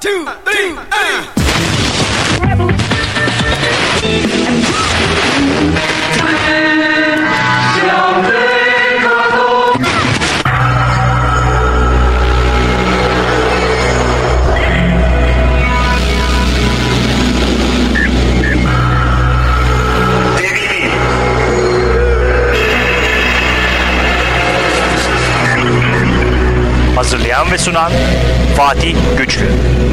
two, three, Hazırlayan ve sunan Fatih Güçlü.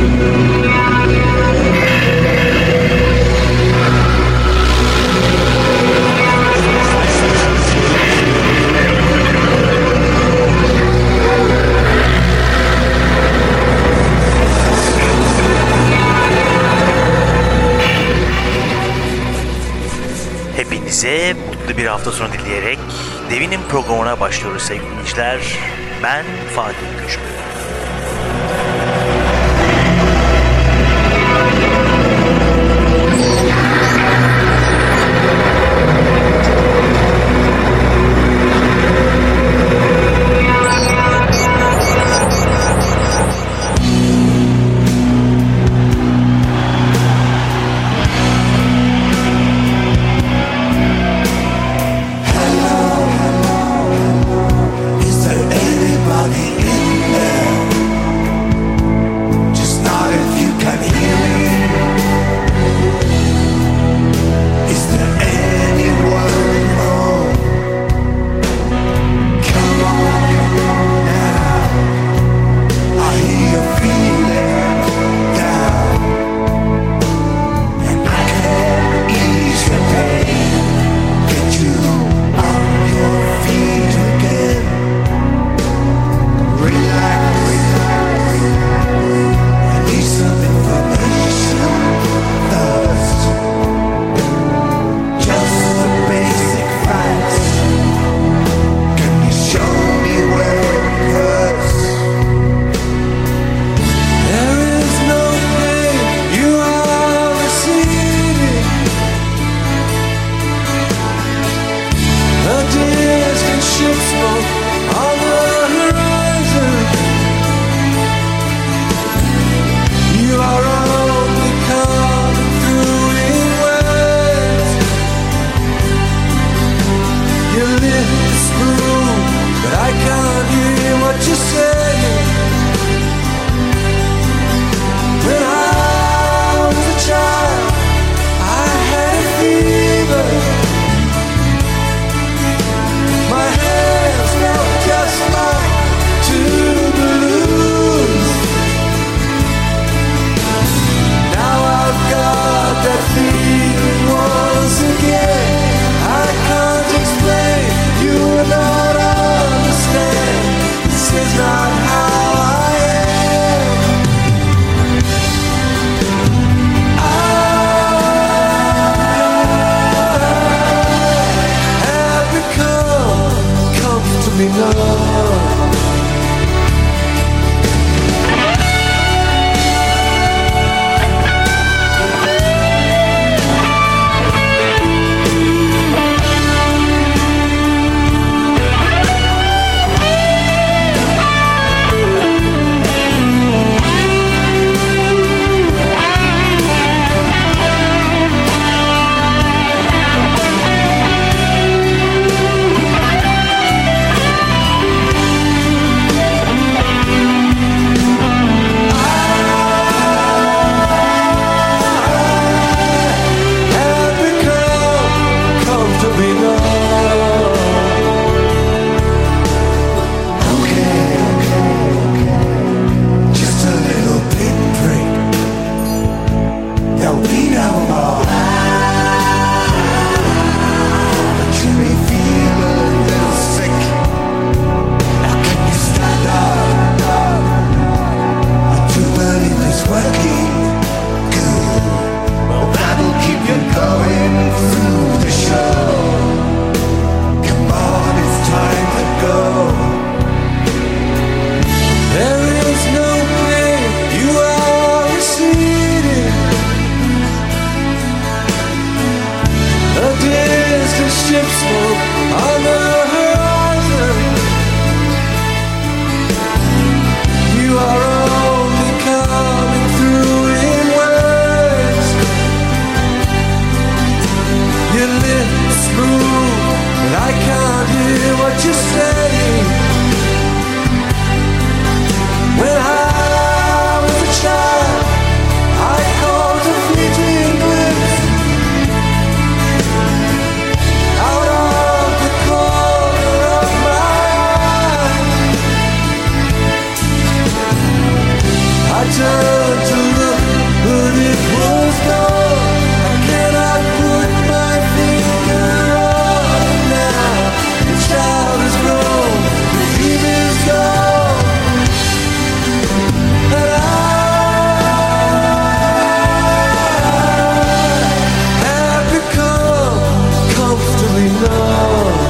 Hepinize mutlu bir hafta sonu dileyerek Devin'in programına başlıyoruz sevgili dinleyiciler. Ben Fatih Güçlü. Is there anybody in there? turned to look, but it was gone. I cannot put my finger on it now. The child is grown, the dream is gone, and I have become comfortably numb.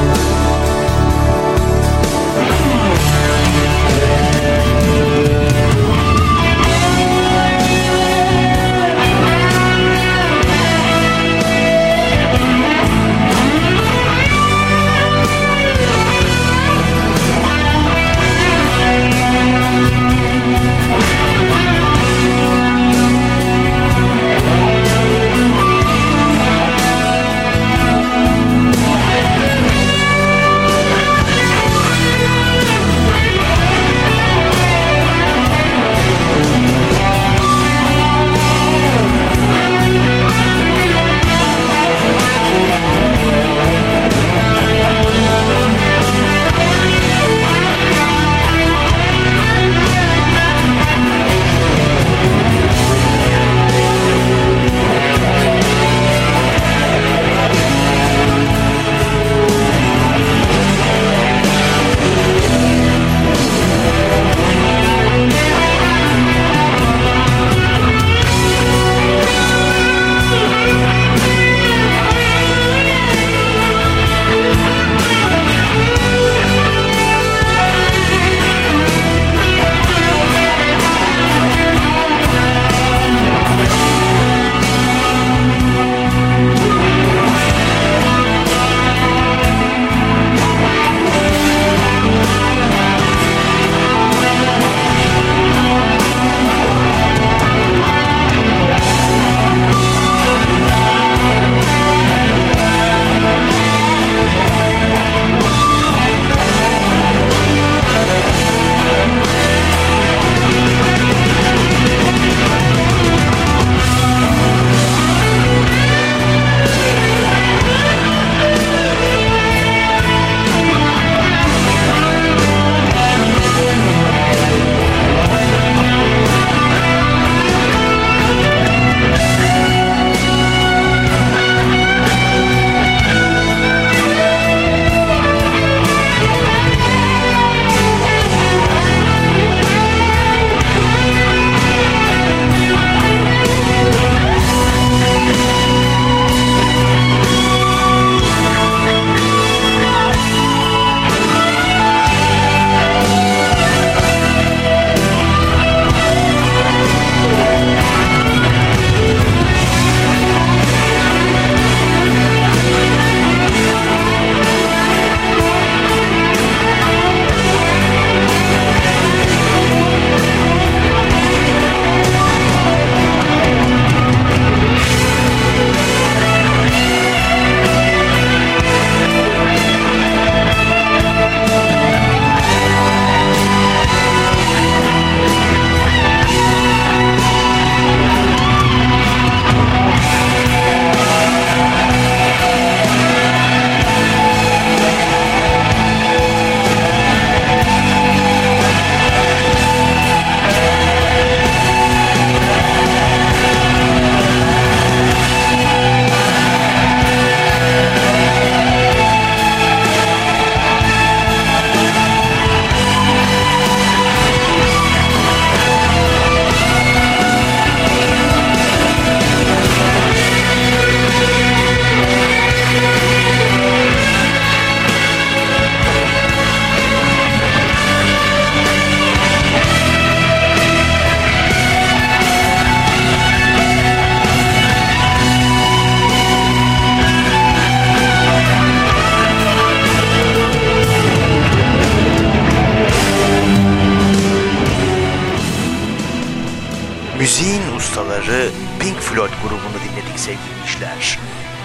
Müziğin ustaları Pink Floyd grubunu dinledik sevgili dinleyiciler.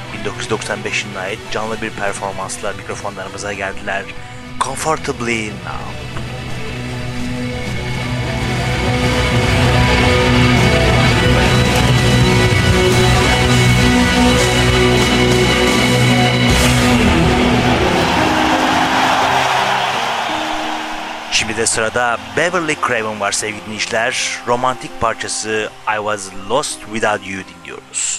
1995 yılına ait canlı bir performansla mikrofonlarımıza geldiler. Comfortably Numb. Şimdi de Ve sırada Beverly Craven var sevgili dinleyiciler. Romantik parçası I Was Lost Without You dinliyoruz.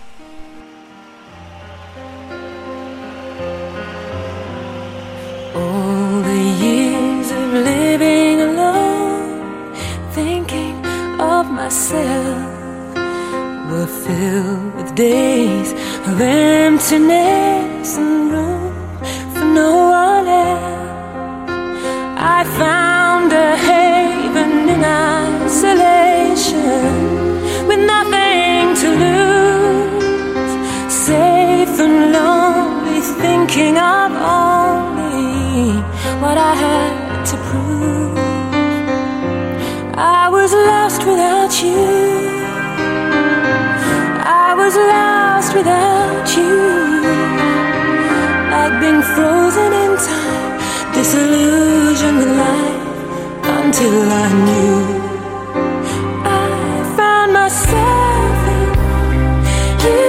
All the years of living alone, thinking of myself, were filled with days of emptiness and room for no one else. I found a haven in isolation, with nothing to lose, safe and lonely, thinking of only what I had to prove. I was lost without you, I was lost without you, like being frozen in time, disillusioned with life, until I knew I found myself in you.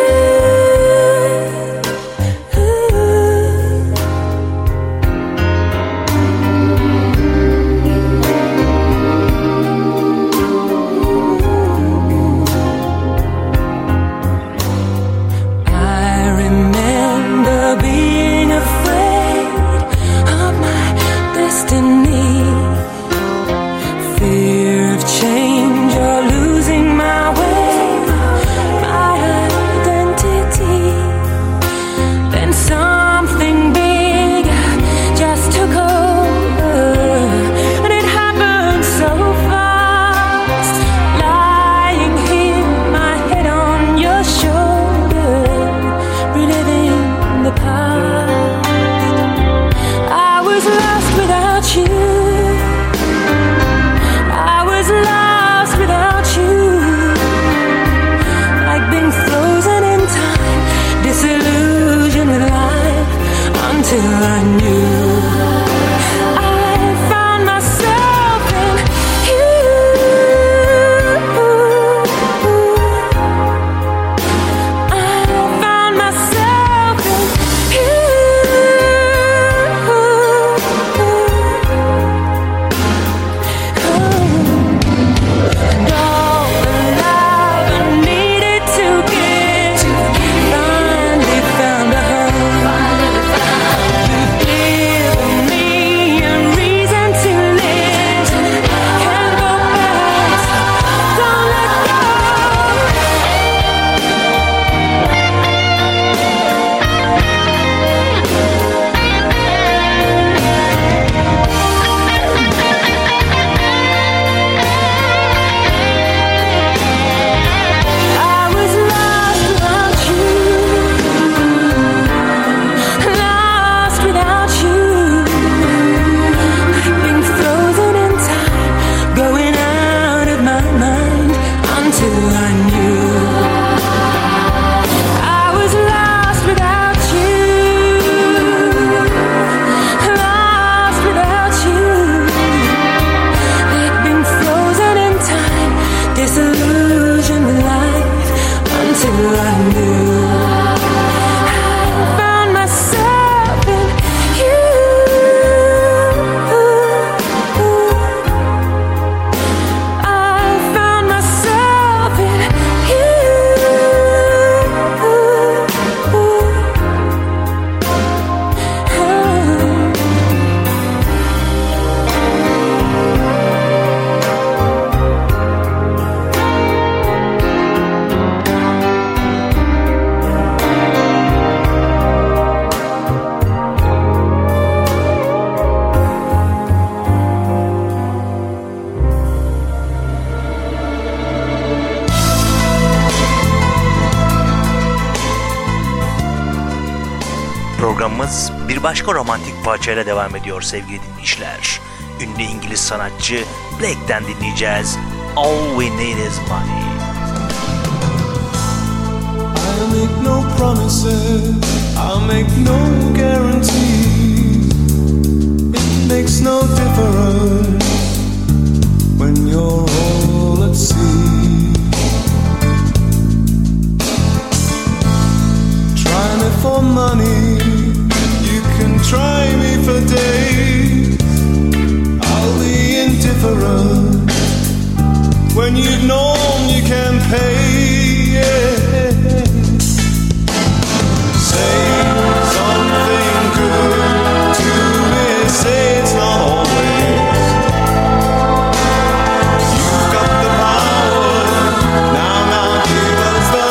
Programımız bir başka romantik parçayla devam ediyor sevgili dinleyiciler. Ünlü İngiliz sanatçı Blake'den dinleyeceğiz. All We Need Is Money. I'll make no promises, I'll make no guarantees. It makes no difference when you're all at sea. Try me for money, you can try me for days. I'll be home you can pay. Say something good to me. Say it's not always. You've got the power. Now give us the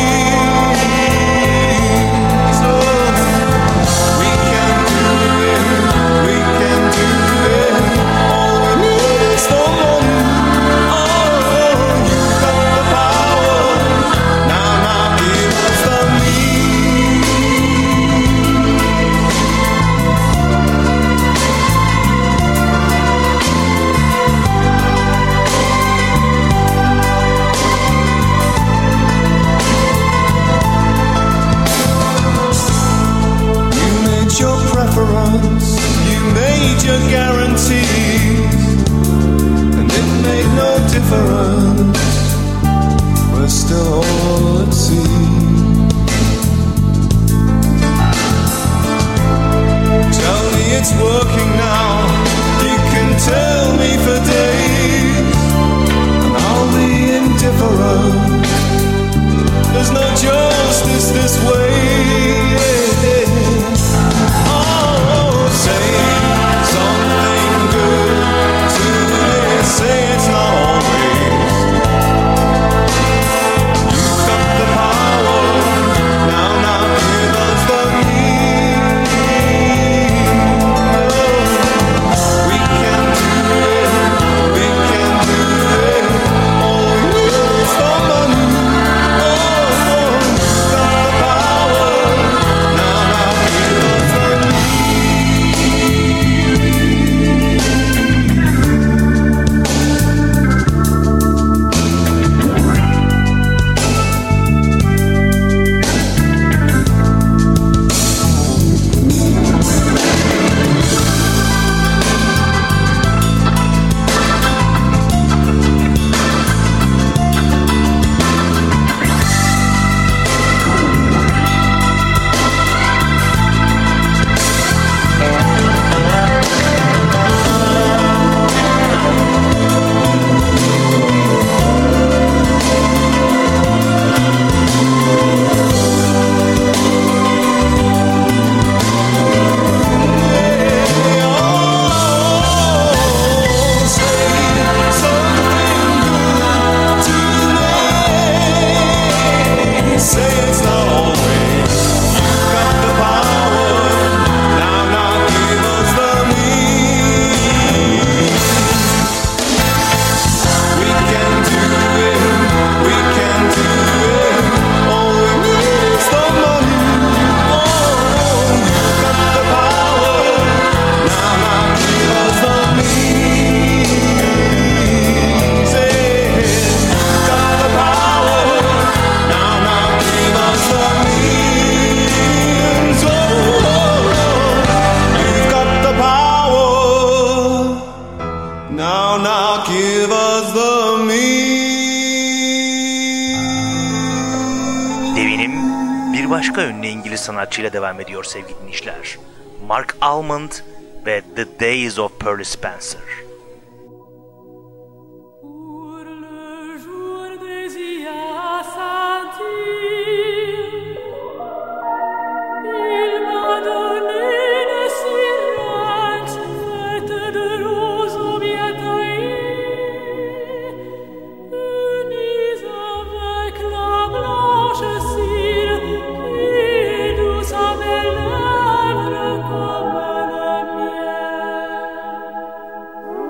means. Oh, we can do it. We can do it. All we need is the money. Oh, you've got the power. Now give us the means. You made your preference, you made your guarantees, and it made no difference. We're still all at sea. Tell me it's working now. You can tell me for days, and I'll be indifferent. There's no justice this way. Oh, say something good to me. Say it's not always. You've got the power. Now give us the means. We can do it. We can do it. All we need is the money. Now give us the means. Devinim bir başka ünlü İngiliz sanatçıyla devam ediyor sevgili dinleyiciler. Mark Almond ve The Days of Pearl Spencer. Pour le jour des Hyacinthes, il m'a donné le syrinx faite de roseaux bien taillés, unis avec la blanche cire qui est douce à mes lèvres comme le miel.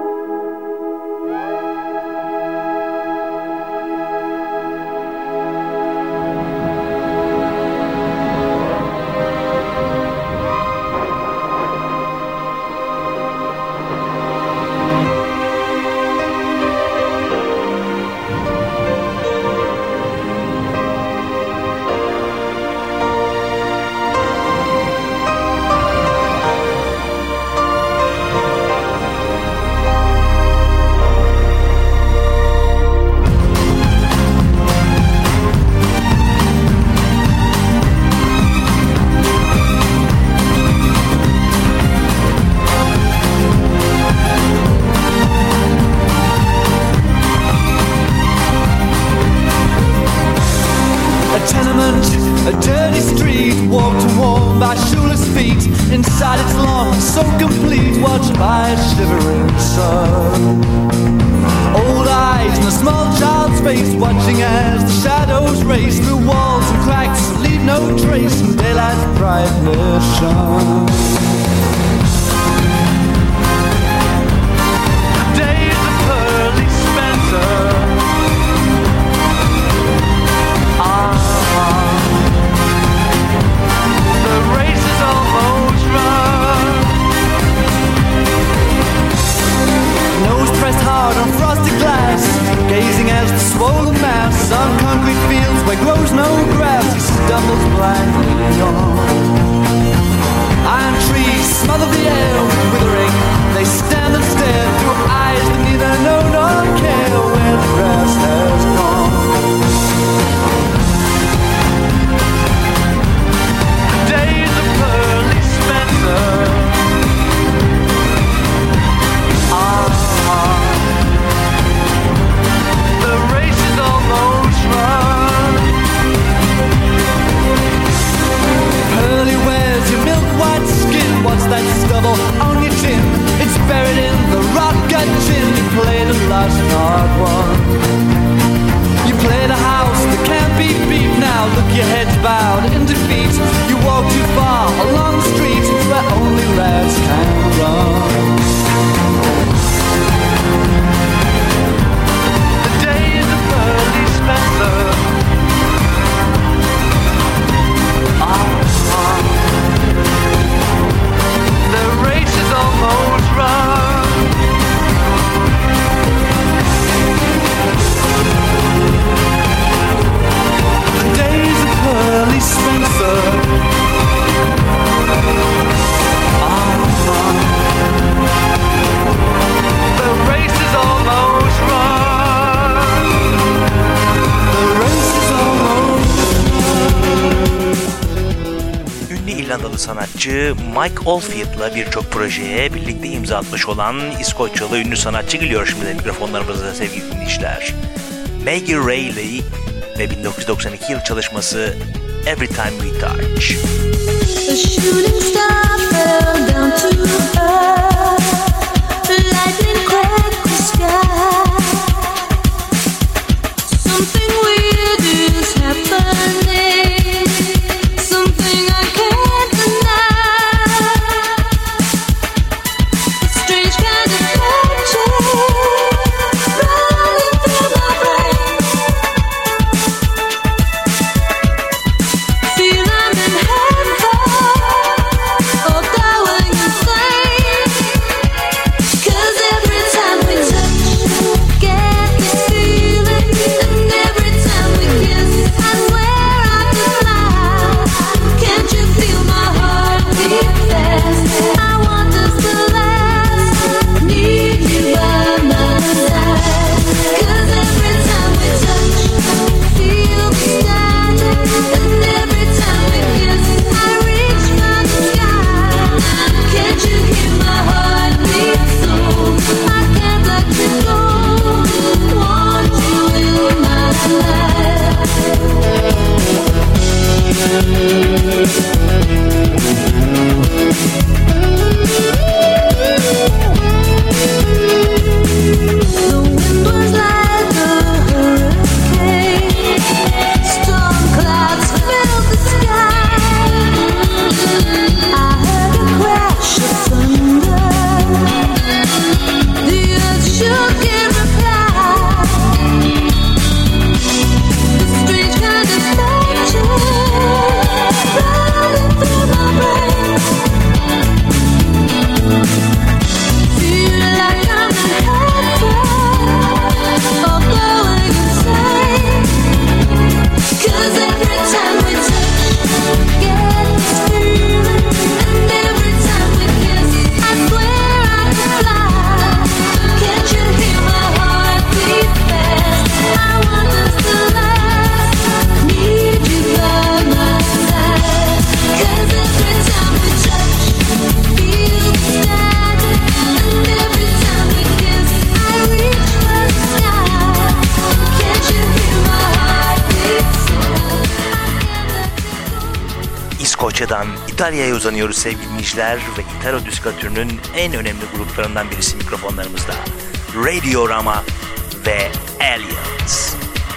tenement, a dirty street, walked and worn by shoeless feet. Inside its lawn, so complete, watched by a shivering sun. Old eyes and a small child's face, watching as the shadows race through walls and cracks, leave no trace in daylight's brightness shone. The days of Pearly Spencer. The race is almost run. Nose pressed hard on frosted glass, gazing as the swollen mass on concrete fields where grows no grass, he stumbles blindly on. Iron trees smother the air with withering, they stand and stare through eyes that neither know nor care where the grass has gone. Days of Pearly Spencer. The race is almost run. Pearly wears your milk white skin. What's that stubble on your chin? It's buried in the rock gut gin. You play the last hard one. You play the house that can't be beat now. Look, your head's bowed in defeat. You walk too far along the street where only rats can run. The days of Pearly Spencer. The race is almost run. The days of Pearly Spencer. The race is almost run. The race is almost run. Ünlü İrlandalı sanatçı Mike Oldfield'la birçok projeye birlikte imza atmış olan İskoçyalı ünlü sanatçı geliyor şimdi de mikrofonlarımıza sevgili dinleyiciler. Maggie Reilly ve 1992 yıl çalışması Every Time We Touch. A shooting star fell down to earth. The lightning cracked the sky. Something weird is happening. Something I can't deny. A strange kind of magic running through my brain. Feel I'm in heaven, or going insane. 'Cause every time we touch, get the feeling, and every İskoçya'dan İtalya'ya uzanıyoruz sevgili dinleyiciler ve Italo Disco türünün en önemli gruplarından birisi mikrofonlarımızda. Radiorama ve Aliens.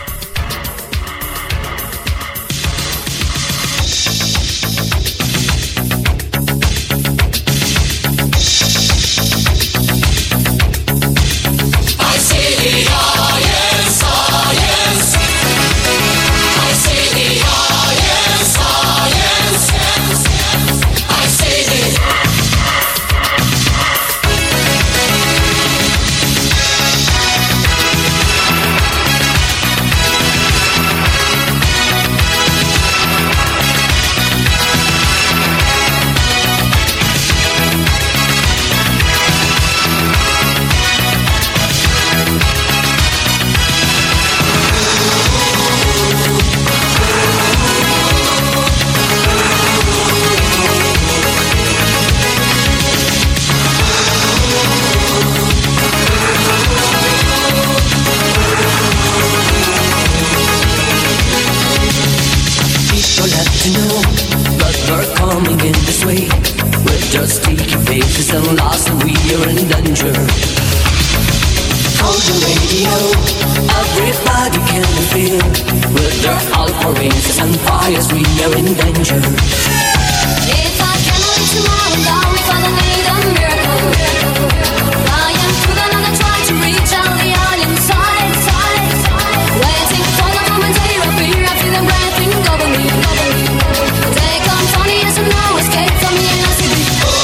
And lost and we are in danger. Hold the radio, everybody can feel. With their alpha rings and fires we are in danger. If I can reach tomorrow and down, if I need a miracle, flying through the night, I try to reach out the alien side. Waiting for the moment they appear, I feel them breathing over me. They come from the yes and no escape from me and I see the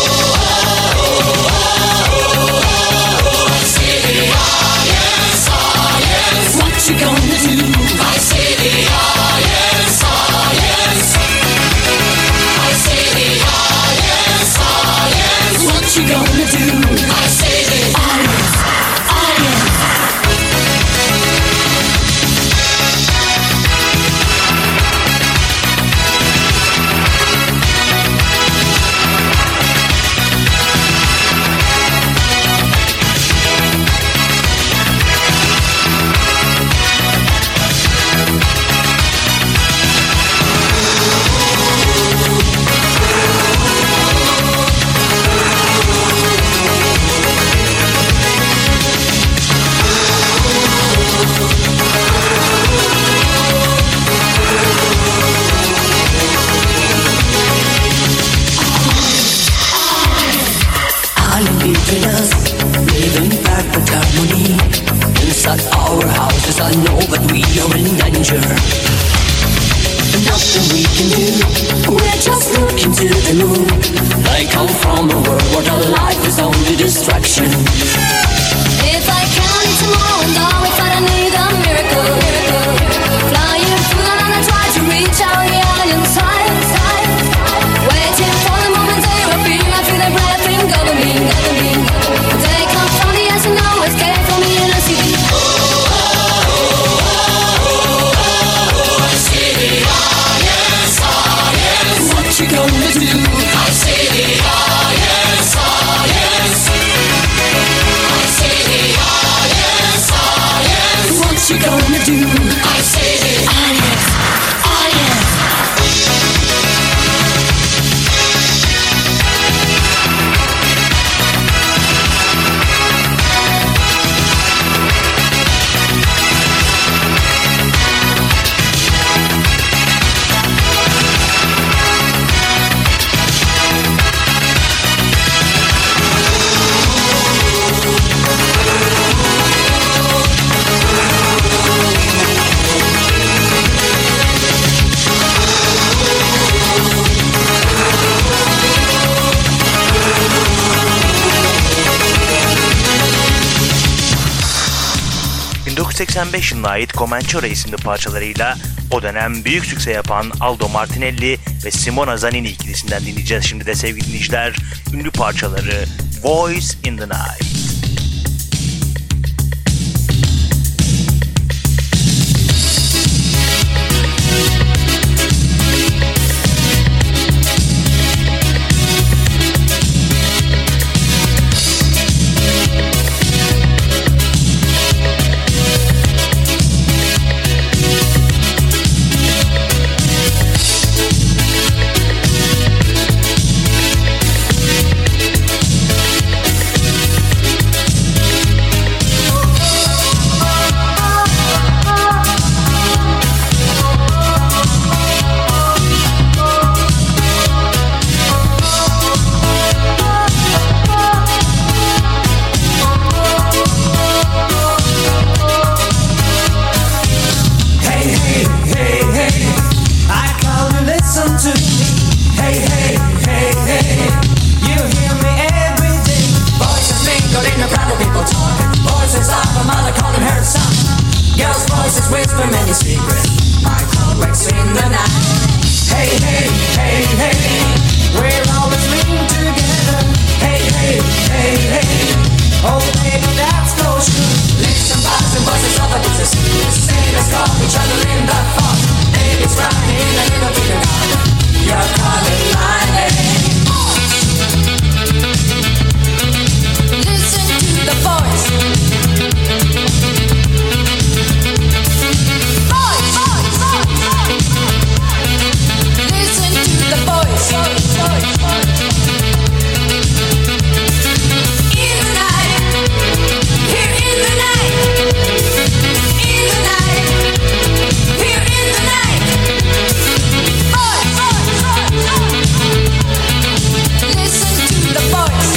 what you gonna do? I say the audience, audience. I say the audience, audience. What you gonna do? I say the audience, audience. Living perfect harmony inside our houses. I know, but we are in danger. Nothing we can do. We're just looking to the moon. I come from a world where the life is only distraction. if I can only tomorrow and now if I need a miracle, flying through the night, I try to reach out the alien side. Waiting for the moment they appear, I feel their breathing over me. They come from the yes and no escape from me and I see the I see the audience, audience. What you gonna do? I see the audience, audience. I see the audience, audience. What you gonna do? I see the audience, audience. ...1985 yılına ait Comanchero isimli parçalarıyla o dönem büyük sükse yapan Aldo Martinelli ve Simona Zanini ikilisinden dinleyeceğiz şimdi de sevgili dinleyiciler. Ünlü parçaları Voice in the Night. any secret. My call wakes in the night. Hey, hey, hey, hey, we're always linked together. Hey, hey, hey, hey, oh baby, that's for sure. Listen, bars and voices of a distant sailors call each other in the fog. Baby's crying in a little bit of garden. You're calling my name. Listen to the voice. Listen to the voice. In the night, here in the night, in the night, here in the night. Listen to the voice.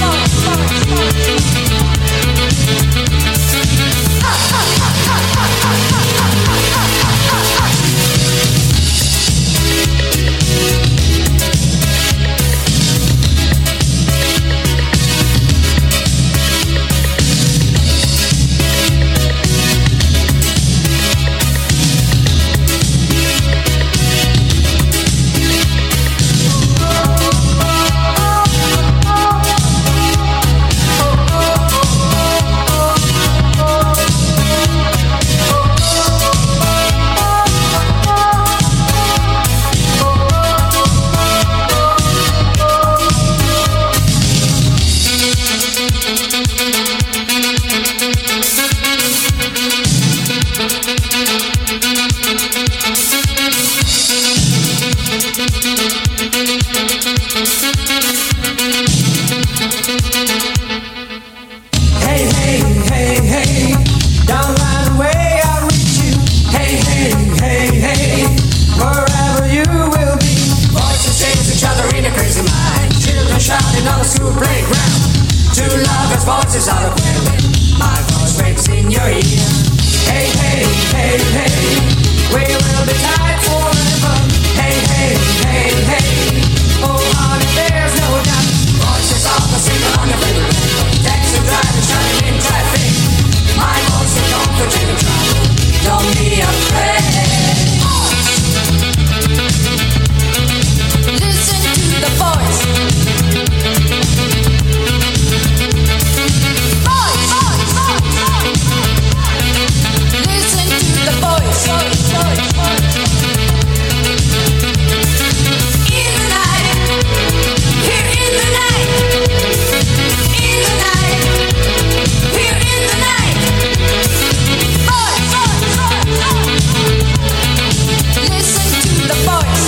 Hey, hey, hey, hey, don't run away, I'll reach you. Hey, hey, hey, hey, wherever you will be. Voices chase each other in a crazy mind. Children shouting on the school playground. Two lovers' voices are a quelling. My voice breaks in your ear. Hey, hey, hey, hey, we will be tied forever. Hey, hey, hey, hey, oh honey, there's no doubt. Voices of the singer on the radio. Taxi drivers shouting in traffic. My voice will comfort you in trouble. Don't be afraid. Listen to the voice. Listen to the voice. In the night, here in the night, in the night, here in the night. Listen to the voice.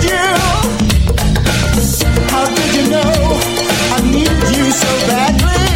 How did you know I needed you so badly?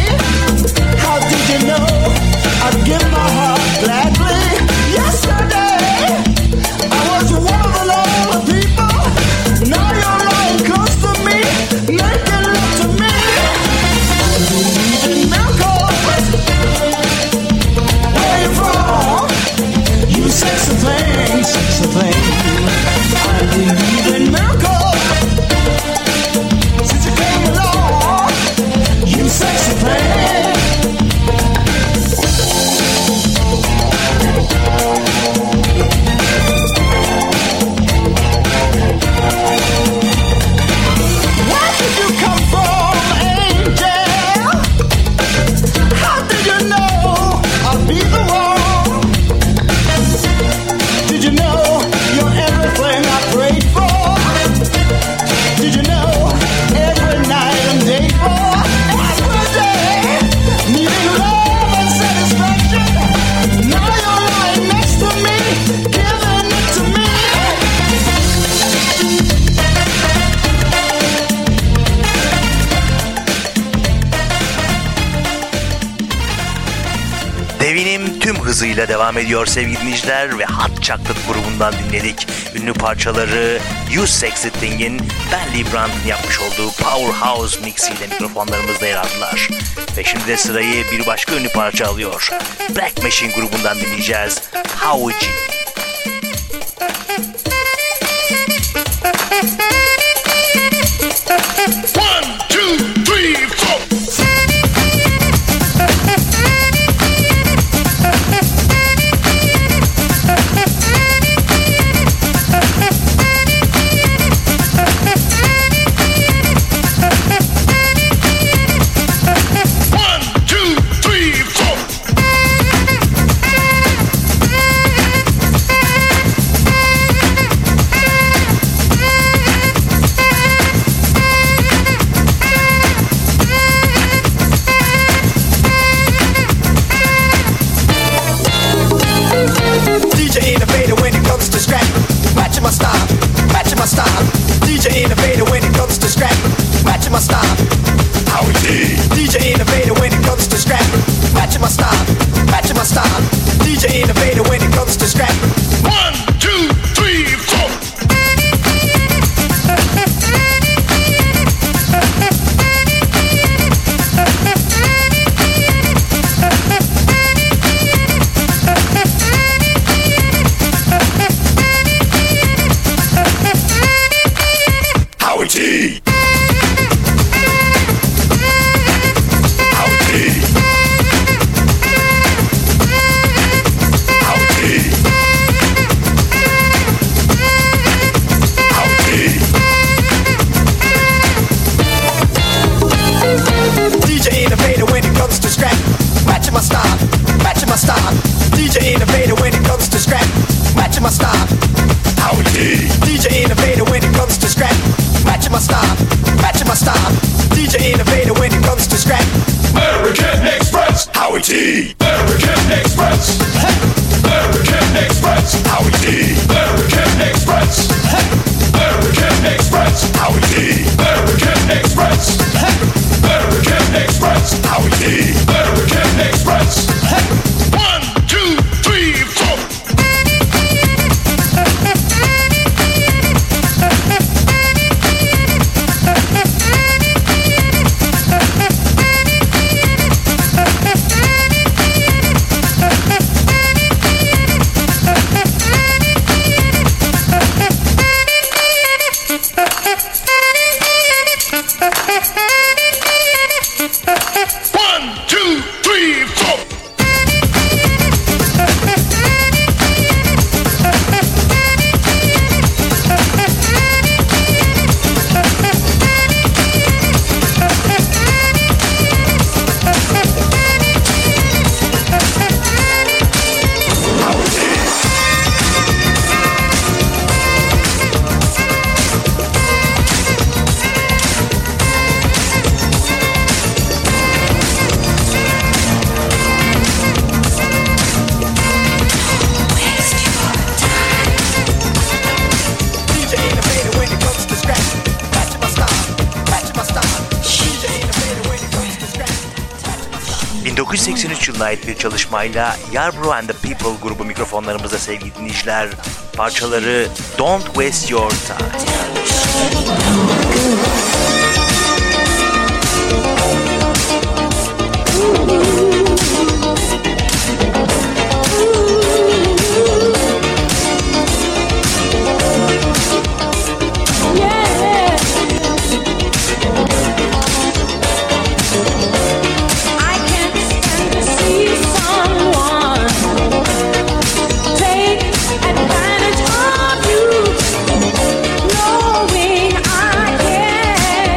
hızıyla devam ediyor sevgili dinleyiciler ve Hot Chocolate grubundan dinledik. Ünlü parçaları You Sexy Thing'in Ben Lee Brandt'ın yapmış olduğu Powerhouse mixiyle mikrofonlarımızda yer aldılar. Ve şimdi de sırayı bir başka ünlü parça alıyor. Black Machine grubundan dinleyeceğiz. Howie G. One, two, three, four. ait bir çalışmayla Yarbrough and the People grubu mikrofonlarımızda sevgili dinleyiciler. Parçaları Don't Waste Your Time. Advantage of you, knowing I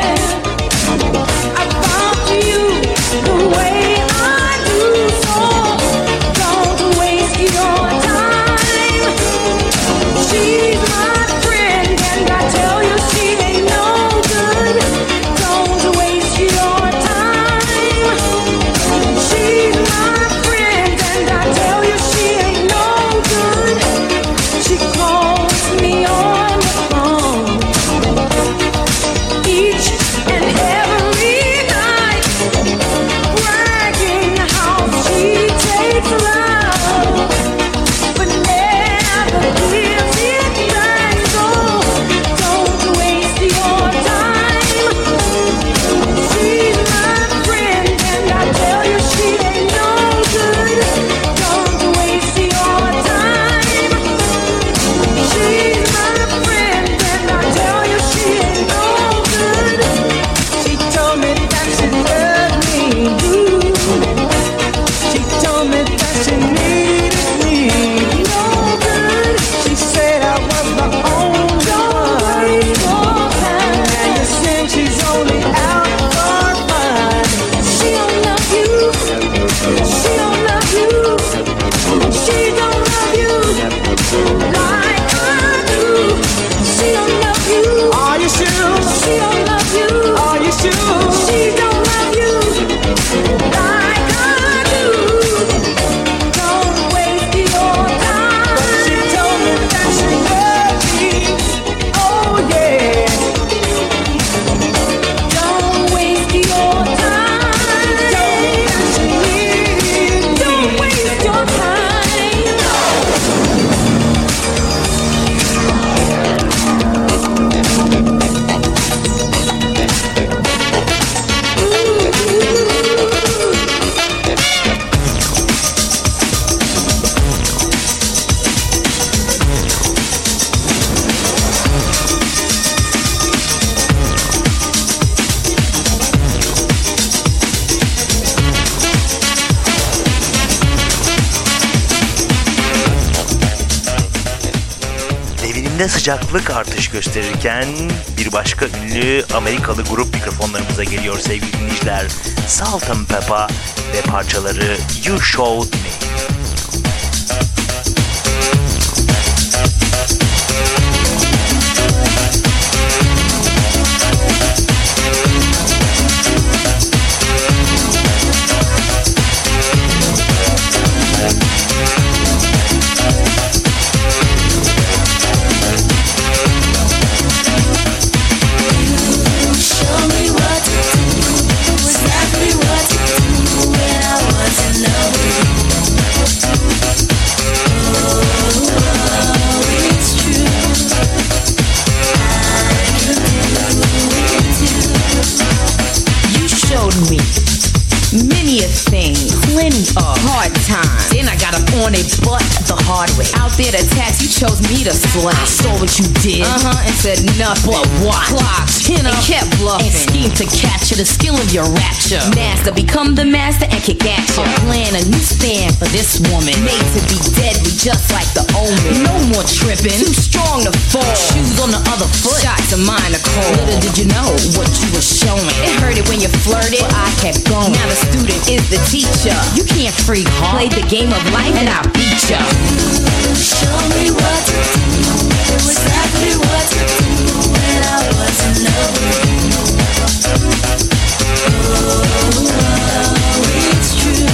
iklimde sıcaklık artış gösterirken bir başka ünlü Amerikalı grup mikrofonlarımıza geliyor sevgili dinleyiciler. Salt and Pepper ve parçaları You Showed Me. Many a thing, plenty of hard times. Then I got up on a butt the hard way. Out there to tax, you chose me to slay. I saw what you did, and said nothing but what? Clocked, and kept bluffing, and schemed to capture the skill of your rapture. Master, become the master and kick at you. Plan a new stand for this woman, made to be deadly just like the omen. No more tripping, too strong to fall. Shoes on the other foot, shots of mine are cold. Little did you know what you were showing. It hurted when you flirted, but I kept going. Now the student is the teacher. You can't freak hard. Play the game of life and I'll beat ya. Show me what to do, exactly what to do when I was in love with you. Oh, it's true.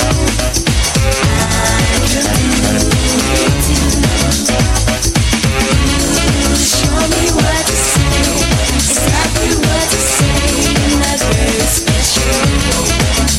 I can do it too. Show me what to say, exactly what to say in that very special way.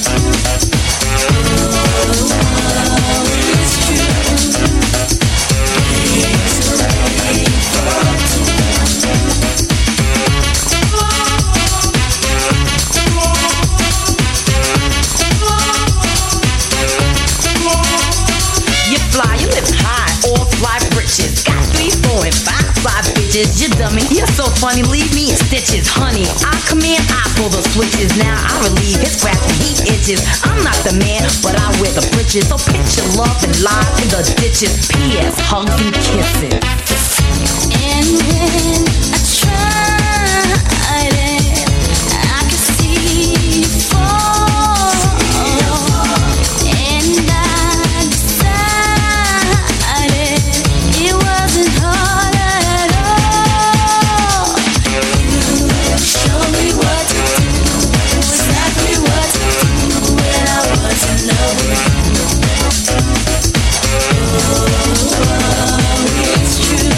You dummy, you're so funny, leave me in stitches. Honey, I command, I pull the switches. Now I relieve his scratch and he itches. I'm not the man, but I wear the britches. So picture love and live in the ditches. P.S. Hugs and kisses. And when I tried it, I could see you fall. And I decided it wasn't hard at all. You showed me what to do, exactly what to do when I was in love with you. Oh, it's true.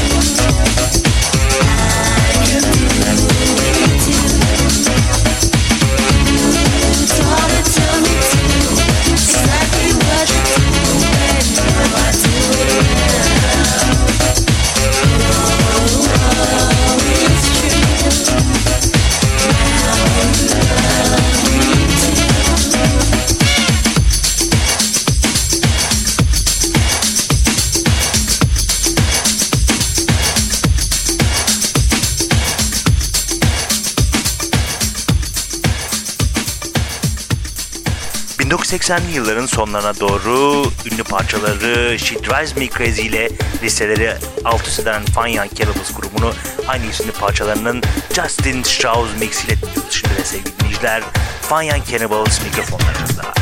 ...1980'li yılların sonlarına doğru ünlü parçaları She Drives Me Crazy ile listeleri alt üst eden Fine Young Cannibals grubunu aynı isimli parçalarının Justin Strauss mix ile dinliyoruz şimdi de sevgili dinleyiciler. Fine Young Cannibals mikrofonlarınızda.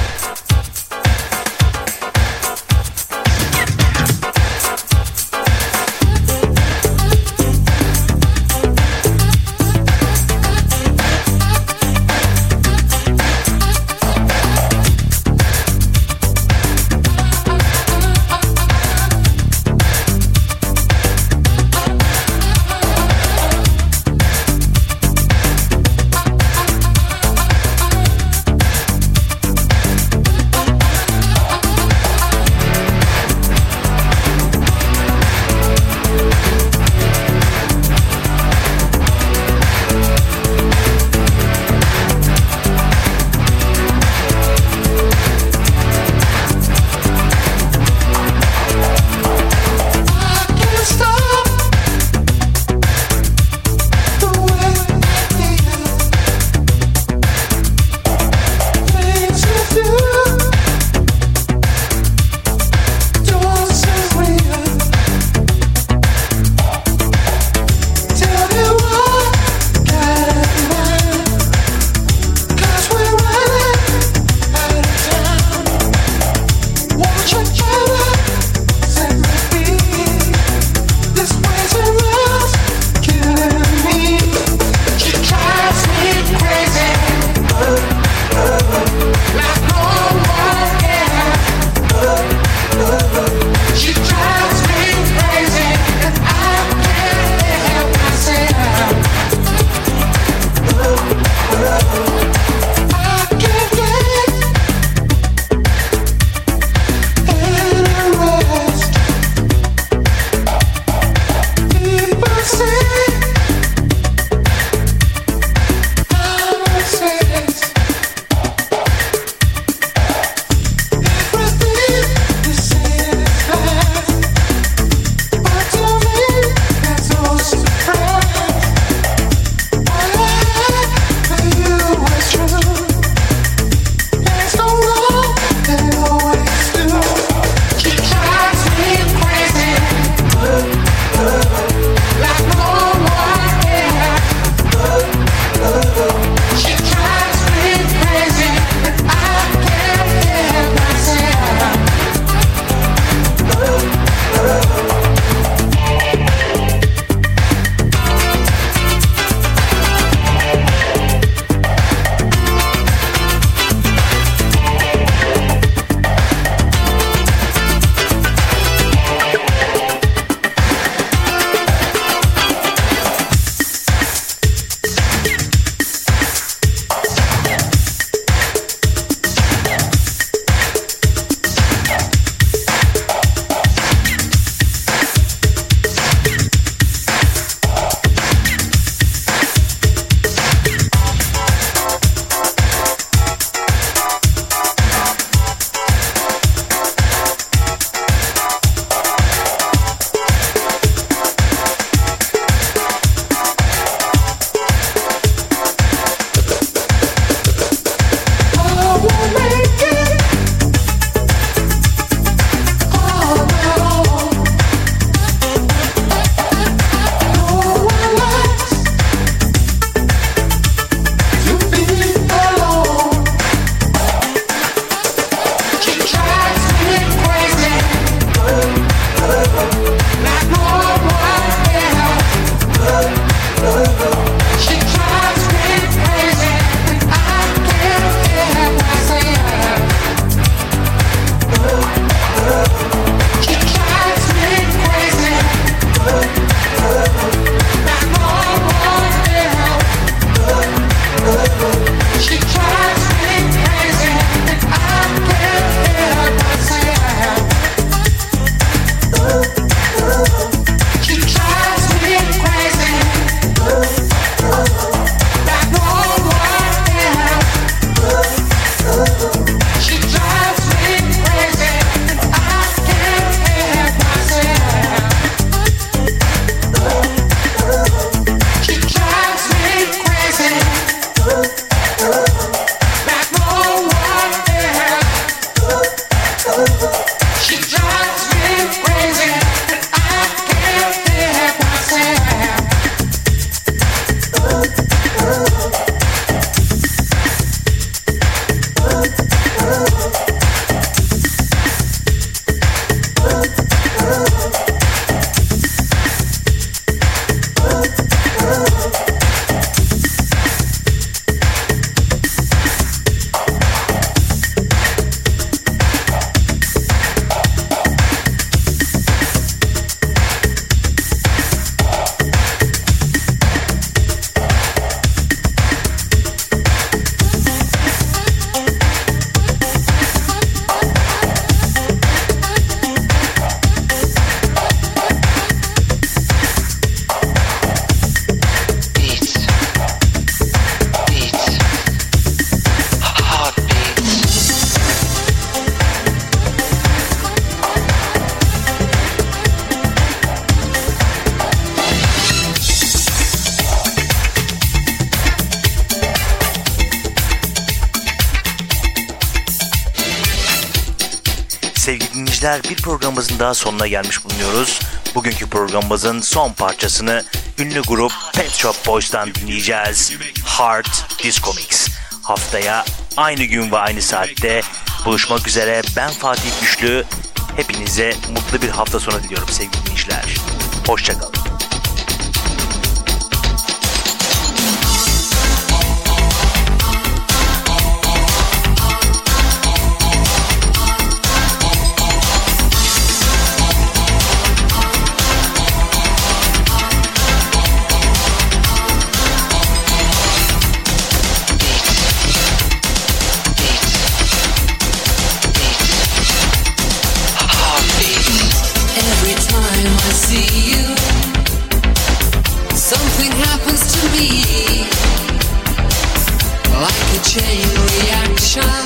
dinleyiciler, bir programımızın daha sonuna gelmiş bulunuyoruz. Bugünkü programımızın son parçasını ünlü grup Pet Shop Boys'tan dinleyeceğiz. Heart Disco Mix. Haftaya aynı gün ve aynı saatte buluşmak üzere. Ben Fatih Güçlü. Hepinize mutlu bir hafta sonu diliyorum sevgili dinleyiciler. Hoşçakalın. Chain reaction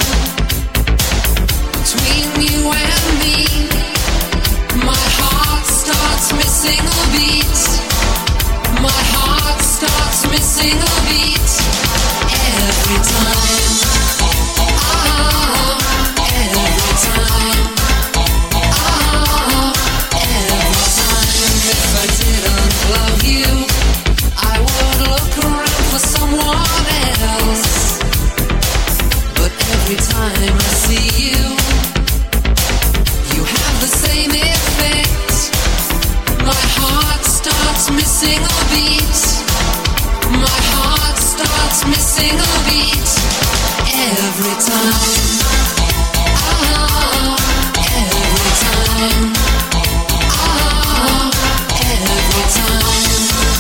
between you and me. My heart starts missing a beat. My heart starts missing a beat every time. Every time. Every time. If I didn't love you, I would look around for someone else. Every time I see you, you have the same effect. My heart starts missing a beat. My heart starts missing a beat every time. Every time. Every time.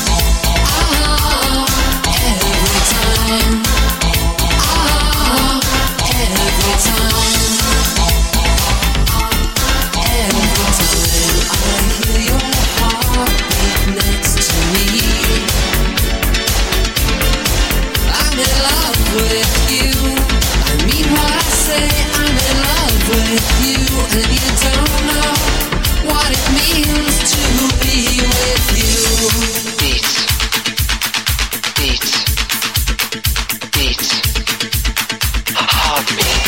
Every time. Every time I hear your heartbeat next to me, I'm in love with you. I mean what I say, I'm in love with you. And you don't know what it means to be with you. Beat, beat, beat, heartbeat.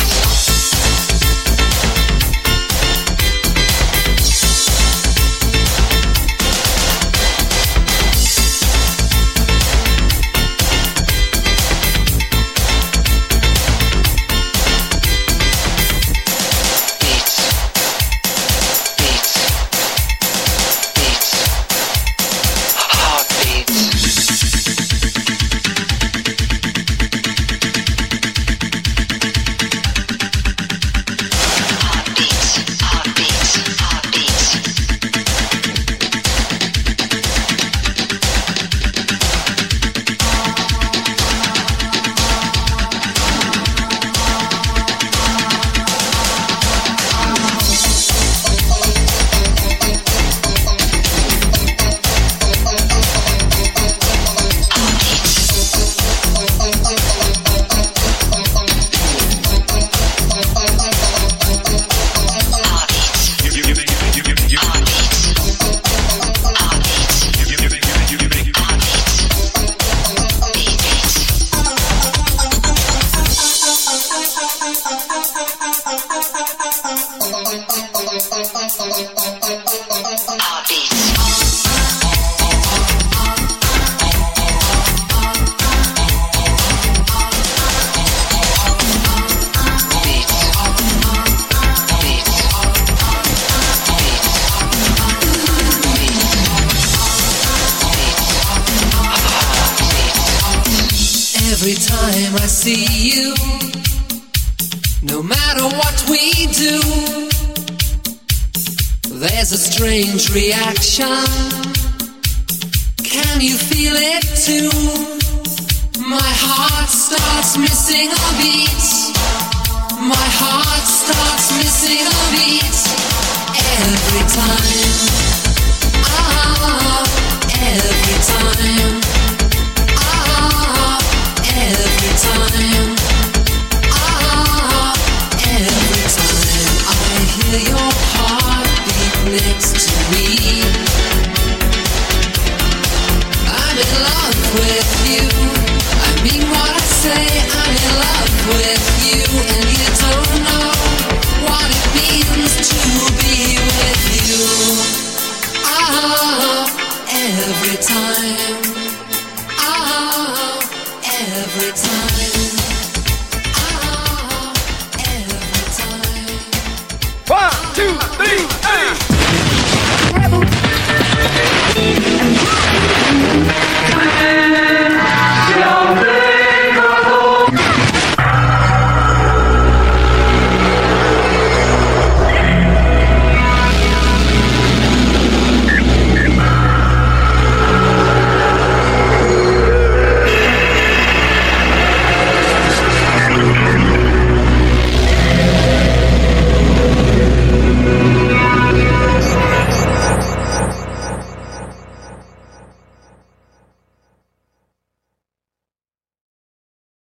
Every time I see you, no matter what we do, there's a strange reaction. Can you feel it too? My heart starts missing a beat. My heart starts missing a beat every time. Every time. Every time. Every time I hear your heartbeat next to me, I'm in love with you. I mean what I say, I'm in love with you. And you don't know what it means to be every time. Ah, every time.